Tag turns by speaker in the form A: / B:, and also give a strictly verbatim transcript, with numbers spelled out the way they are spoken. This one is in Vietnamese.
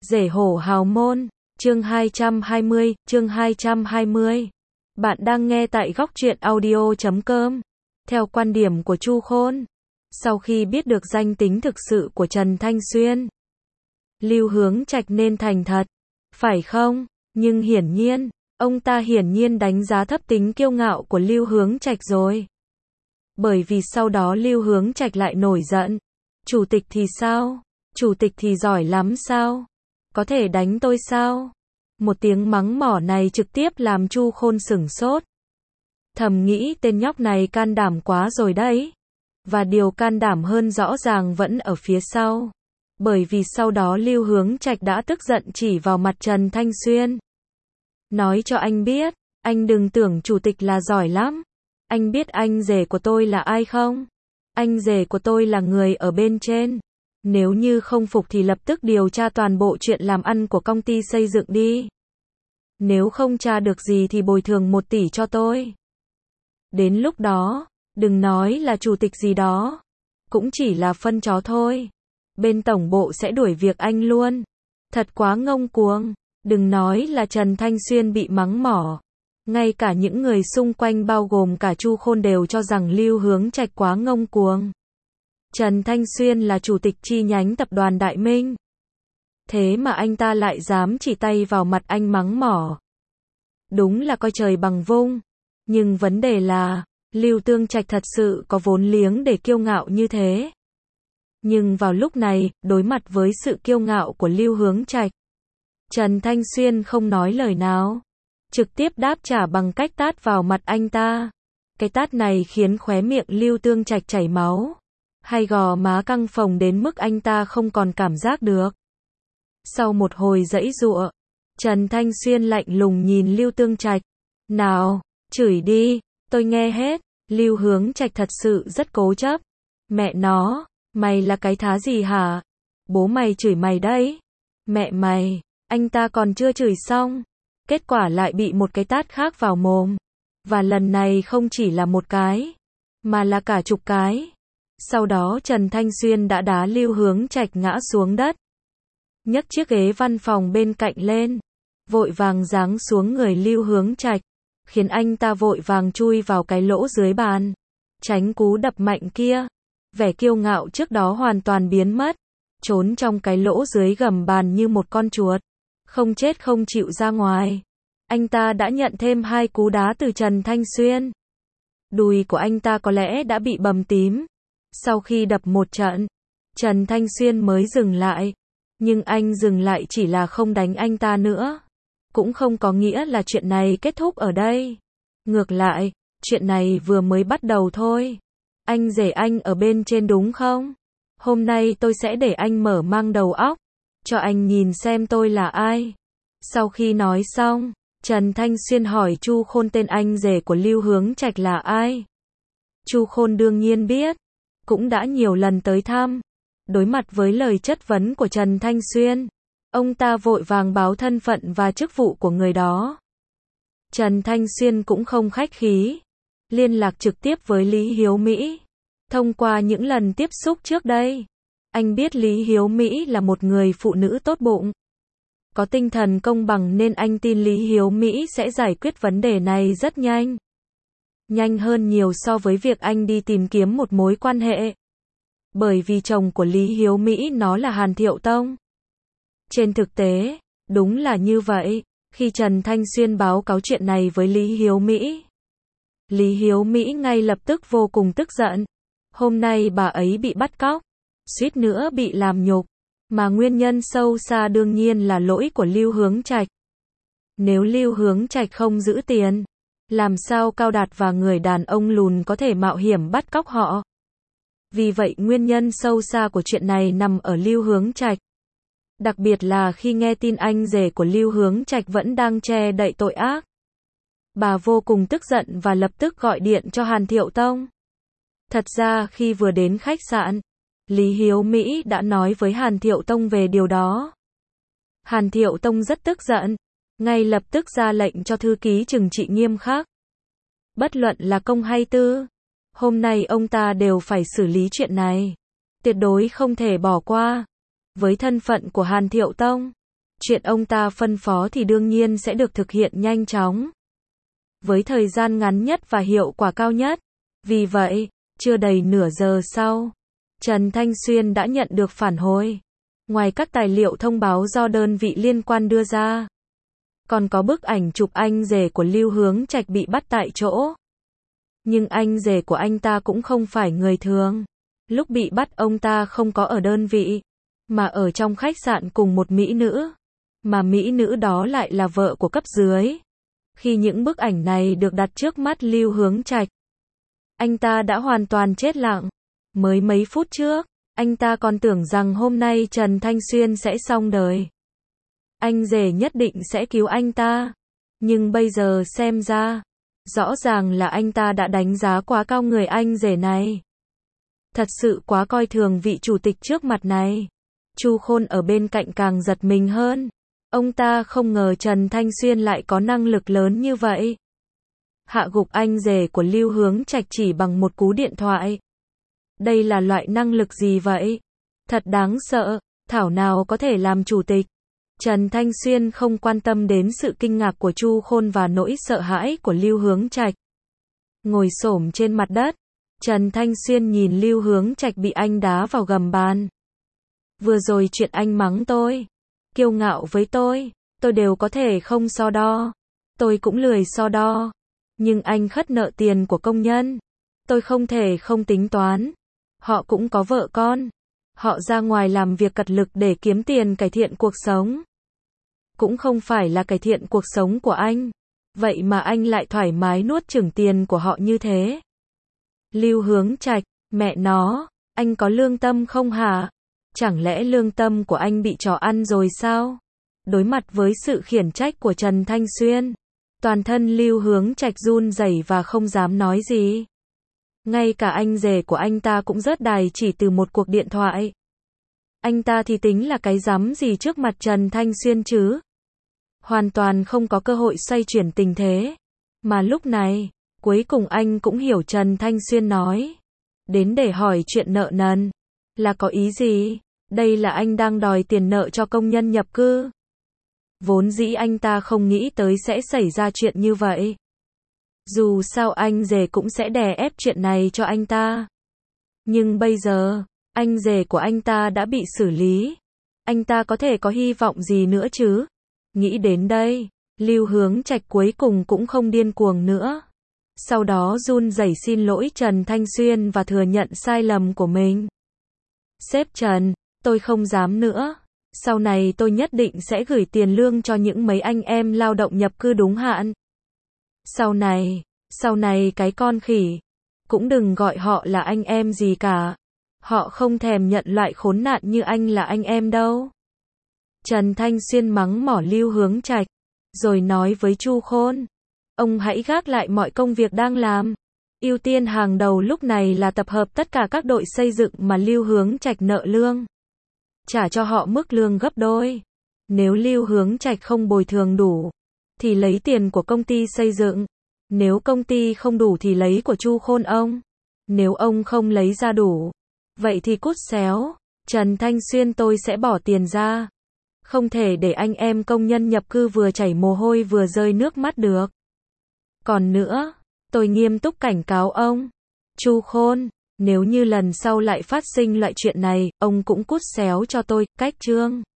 A: Rể hổ hào môn, chương hai trăm hai mươi, chương hai trăm hai mươi. Bạn đang nghe tại góc truyện audio chấm com. Theo quan điểm của Chu Khôn, sau khi biết được danh tính thực sự của Trần Thanh Xuyên, Lưu Hướng Trạch nên thành thật, phải không? Nhưng hiển nhiên, ông ta hiển nhiên đánh giá thấp tính kiêu ngạo của Lưu Hướng Trạch rồi. Bởi vì sau đó Lưu Hướng Trạch lại nổi giận. Chủ tịch thì sao? Chủ tịch thì giỏi lắm sao? Có thể đánh tôi sao? Một tiếng mắng mỏ này trực tiếp làm Chu Khôn sửng sốt. Thầm nghĩ tên nhóc này can đảm quá rồi đấy. Và điều can đảm hơn rõ ràng vẫn ở phía sau. Bởi vì sau đó Lưu Hướng Trạch đã tức giận chỉ vào mặt Trần Thanh Xuyên. Nói cho anh biết, anh đừng tưởng chủ tịch là giỏi lắm. Anh biết anh rể của tôi là ai không? Anh rể của tôi là người ở bên trên. Nếu như không phục thì lập tức điều tra toàn bộ chuyện làm ăn của công ty xây dựng đi. Nếu không tra được gì thì bồi thường một tỷ cho tôi. Đến lúc đó, đừng nói là chủ tịch gì đó. Cũng chỉ là phân chó thôi. Bên tổng bộ sẽ đuổi việc anh luôn. Thật quá ngông cuồng. Đừng nói là Trần Thanh Xuyên bị mắng mỏ. Ngay cả những người xung quanh bao gồm cả Chu Khôn đều cho rằng Lưu Hướng Trạch quá ngông cuồng. Trần Thanh Xuyên là chủ tịch chi nhánh tập đoàn Đại Minh. Thế mà anh ta lại dám chỉ tay vào mặt anh mắng mỏ. Đúng là coi trời bằng vung. Nhưng vấn đề là, Lưu Tương Trạch thật sự có vốn liếng để kiêu ngạo như thế. Nhưng vào lúc này, đối mặt với sự kiêu ngạo của Lưu Hướng Trạch, Trần Thanh Xuyên không nói lời nào. Trực tiếp đáp trả bằng cách tát vào mặt anh ta. Cái tát này khiến khóe miệng Lưu Tương Trạch chảy máu. Hay gò má căng phồng đến mức anh ta không còn cảm giác được. Sau một hồi giãy giụa, Trần Thanh Xuyên lạnh lùng nhìn Lưu Tương Trạch. Nào, chửi đi, tôi nghe hết. Lưu Hướng Trạch thật sự rất cố chấp. Mẹ nó, mày là cái thá gì hả? Bố mày chửi mày đấy. Mẹ mày, anh ta còn chưa chửi xong. Kết quả lại bị một cái tát khác vào mồm. Và lần này không chỉ là một cái, mà là cả chục cái. Sau đó Trần Thanh Xuyên đã đá Lưu Hướng Trạch ngã xuống đất. Nhấc chiếc ghế văn phòng bên cạnh lên. Vội vàng giáng xuống người Lưu Hướng Trạch. Khiến anh ta vội vàng chui vào cái lỗ dưới bàn. Tránh cú đập mạnh kia. Vẻ kiêu ngạo trước đó hoàn toàn biến mất. Trốn trong cái lỗ dưới gầm bàn như một con chuột. Không chết không chịu ra ngoài. Anh ta đã nhận thêm hai cú đá từ Trần Thanh Xuyên. Đùi của anh ta có lẽ đã bị bầm tím. Sau khi đập một trận, Trần Thanh Xuyên mới dừng lại. Nhưng anh dừng lại chỉ là không đánh anh ta nữa. Cũng không có nghĩa là chuyện này kết thúc ở đây. Ngược lại, chuyện này vừa mới bắt đầu thôi. Anh rể anh ở bên trên đúng không? Hôm nay tôi sẽ để anh mở mang đầu óc. Cho anh nhìn xem tôi là ai. Sau khi nói xong, Trần Thanh Xuyên hỏi Chu Khôn tên anh rể của Lưu Hướng Trạch là ai. Chu Khôn đương nhiên biết. Cũng đã nhiều lần tới thăm. Đối mặt với lời chất vấn của Trần Thanh Xuyên, ông ta vội vàng báo thân phận và chức vụ của người đó. Trần Thanh Xuyên cũng không khách khí. Liên lạc trực tiếp với Lý Hiếu Mỹ. Thông qua những lần tiếp xúc trước đây, anh biết Lý Hiếu Mỹ là một người phụ nữ tốt bụng. Có tinh thần công bằng nên anh tin Lý Hiếu Mỹ sẽ giải quyết vấn đề này rất nhanh. Nhanh hơn nhiều so với việc anh đi tìm kiếm một mối quan hệ. Bởi vì chồng của Lý Hiếu Mỹ nó là Hàn Thiệu Tông. Trên thực tế, đúng là như vậy. Khi Trần Thanh Xuyên báo cáo chuyện này với Lý Hiếu Mỹ, Lý Hiếu Mỹ ngay lập tức vô cùng tức giận. Hôm nay bà ấy bị bắt cóc, suýt nữa bị làm nhục. Mà nguyên nhân sâu xa đương nhiên là lỗi của Lưu Hướng Trạch. Nếu Lưu Hướng Trạch không giữ tiền, làm sao Cao Đạt và người đàn ông lùn có thể mạo hiểm bắt cóc họ? Vì vậy nguyên nhân sâu xa của chuyện này nằm ở Lưu Hướng Trạch. Đặc biệt là khi nghe tin anh rể của Lưu Hướng Trạch vẫn đang che đậy tội ác. Bà vô cùng tức giận và lập tức gọi điện cho Hàn Thiệu Tông. Thật ra khi vừa đến khách sạn, Lý Hiếu Mỹ đã nói với Hàn Thiệu Tông về điều đó. Hàn Thiệu Tông rất tức giận, ngay lập tức ra lệnh cho thư ký trừng trị nghiêm khắc. Bất luận là công hay tư, hôm nay ông ta đều phải xử lý chuyện này. Tuyệt đối không thể bỏ qua. Với thân phận của Hàn Thiệu Tông, Chuyện ông ta phân phó thì đương nhiên sẽ được thực hiện nhanh chóng, với thời gian ngắn nhất và hiệu quả cao nhất. Vì vậy, chưa đầy nửa giờ sau, Trần Thanh Xuyên đã nhận được phản hồi. Ngoài các tài liệu thông báo do đơn vị liên quan đưa ra, còn có bức ảnh chụp anh rể của Lưu Hướng Trạch bị bắt tại chỗ. Nhưng anh rể của anh ta cũng không phải người thường. Lúc bị bắt ông ta không có ở đơn vị, mà ở trong khách sạn cùng một mỹ nữ. Mà mỹ nữ đó lại là vợ của cấp dưới. Khi những bức ảnh này được đặt trước mắt Lưu Hướng Trạch, anh ta đã hoàn toàn chết lặng. Mới mấy phút trước, anh ta còn tưởng rằng hôm nay Trần Thanh Xuyên sẽ xong đời. Anh rể nhất định sẽ cứu anh ta. Nhưng bây giờ xem ra, rõ ràng là anh ta đã đánh giá quá cao người anh rể này. Thật sự quá coi thường vị chủ tịch trước mặt này. Chu Khôn ở bên cạnh càng giật mình hơn. Ông ta không ngờ Trần Thanh Xuyên lại có năng lực lớn như vậy. Hạ gục anh rể của Lưu Hướng Trạch chỉ bằng một cú điện thoại. Đây là loại năng lực gì vậy? Thật đáng sợ, thảo nào có thể làm chủ tịch. Trần Thanh Xuyên không quan tâm đến sự kinh ngạc của Chu Khôn và nỗi sợ hãi của Lưu Hướng Trạch. Ngồi xổm trên mặt đất, Trần Thanh Xuyên nhìn Lưu Hướng Trạch bị anh đá vào gầm bàn. Vừa rồi chuyện anh mắng tôi, kiêu ngạo với tôi, tôi đều có thể không so đo. Tôi cũng lười so đo. Nhưng anh khất nợ tiền của công nhân. Tôi không thể không tính toán. Họ cũng có vợ con. Họ ra ngoài làm việc cật lực để kiếm tiền cải thiện cuộc sống. Cũng không phải là cải thiện cuộc sống của anh. Vậy mà anh lại thoải mái nuốt chửng tiền của họ như thế. Lưu Hướng Trạch, mẹ nó, anh có lương tâm không hả? Chẳng lẽ lương tâm của anh bị chó ăn rồi sao? Đối mặt với sự khiển trách của Trần Thanh Xuyên, toàn thân Lưu Hướng Trạch run rẩy và không dám nói gì. Ngay cả anh rể của anh ta cũng rớt đài chỉ từ một cuộc điện thoại. Anh ta thì tính là cái rắm gì trước mặt Trần Thanh Xuyên chứ? Hoàn toàn không có cơ hội xoay chuyển tình thế. Mà lúc này, cuối cùng anh cũng hiểu Trần Thanh Xuyên nói. Đến để hỏi chuyện nợ nần. Là có ý gì? Đây là anh đang đòi tiền nợ cho công nhân nhập cư. Vốn dĩ anh ta không nghĩ tới sẽ xảy ra chuyện như vậy. Dù sao anh rể cũng sẽ đè ép chuyện này cho anh ta. Nhưng bây giờ, anh rể của anh ta đã bị xử lý. Anh ta có thể có hy vọng gì nữa chứ? Nghĩ đến đây, Lưu Hướng Trạch cuối cùng cũng không điên cuồng nữa. Sau đó run rẩy xin lỗi Trần Thanh Xuyên và thừa nhận sai lầm của mình. Sếp Trần, tôi không dám nữa. Sau này tôi nhất định sẽ gửi tiền lương cho những mấy anh em lao động nhập cư đúng hạn. Sau này, sau này cái con khỉ, cũng đừng gọi họ là anh em gì cả. Họ không thèm nhận loại khốn nạn như anh là anh em đâu. Trần Thanh Xuyên mắng mỏ Lưu Hướng Trạch, rồi nói với Chu Khôn, ông hãy gác lại mọi công việc đang làm. Ưu tiên hàng đầu lúc này là tập hợp tất cả các đội xây dựng mà Lưu Hướng Trạch nợ lương. Trả cho họ mức lương gấp đôi. Nếu Lưu Hướng Trạch không bồi thường đủ, thì lấy tiền của công ty xây dựng. Nếu công ty không đủ thì lấy của Chu Khôn ông. Nếu ông không lấy ra đủ, vậy thì cút xéo. Trần Thanh Xuyên tôi sẽ bỏ tiền ra. Không thể để anh em công nhân nhập cư vừa chảy mồ hôi vừa rơi nước mắt được. Còn nữa, tôi nghiêm túc cảnh cáo ông, Chu Khôn, nếu như lần sau lại phát sinh loại chuyện này, ông cũng cút xéo cho tôi, cách chương.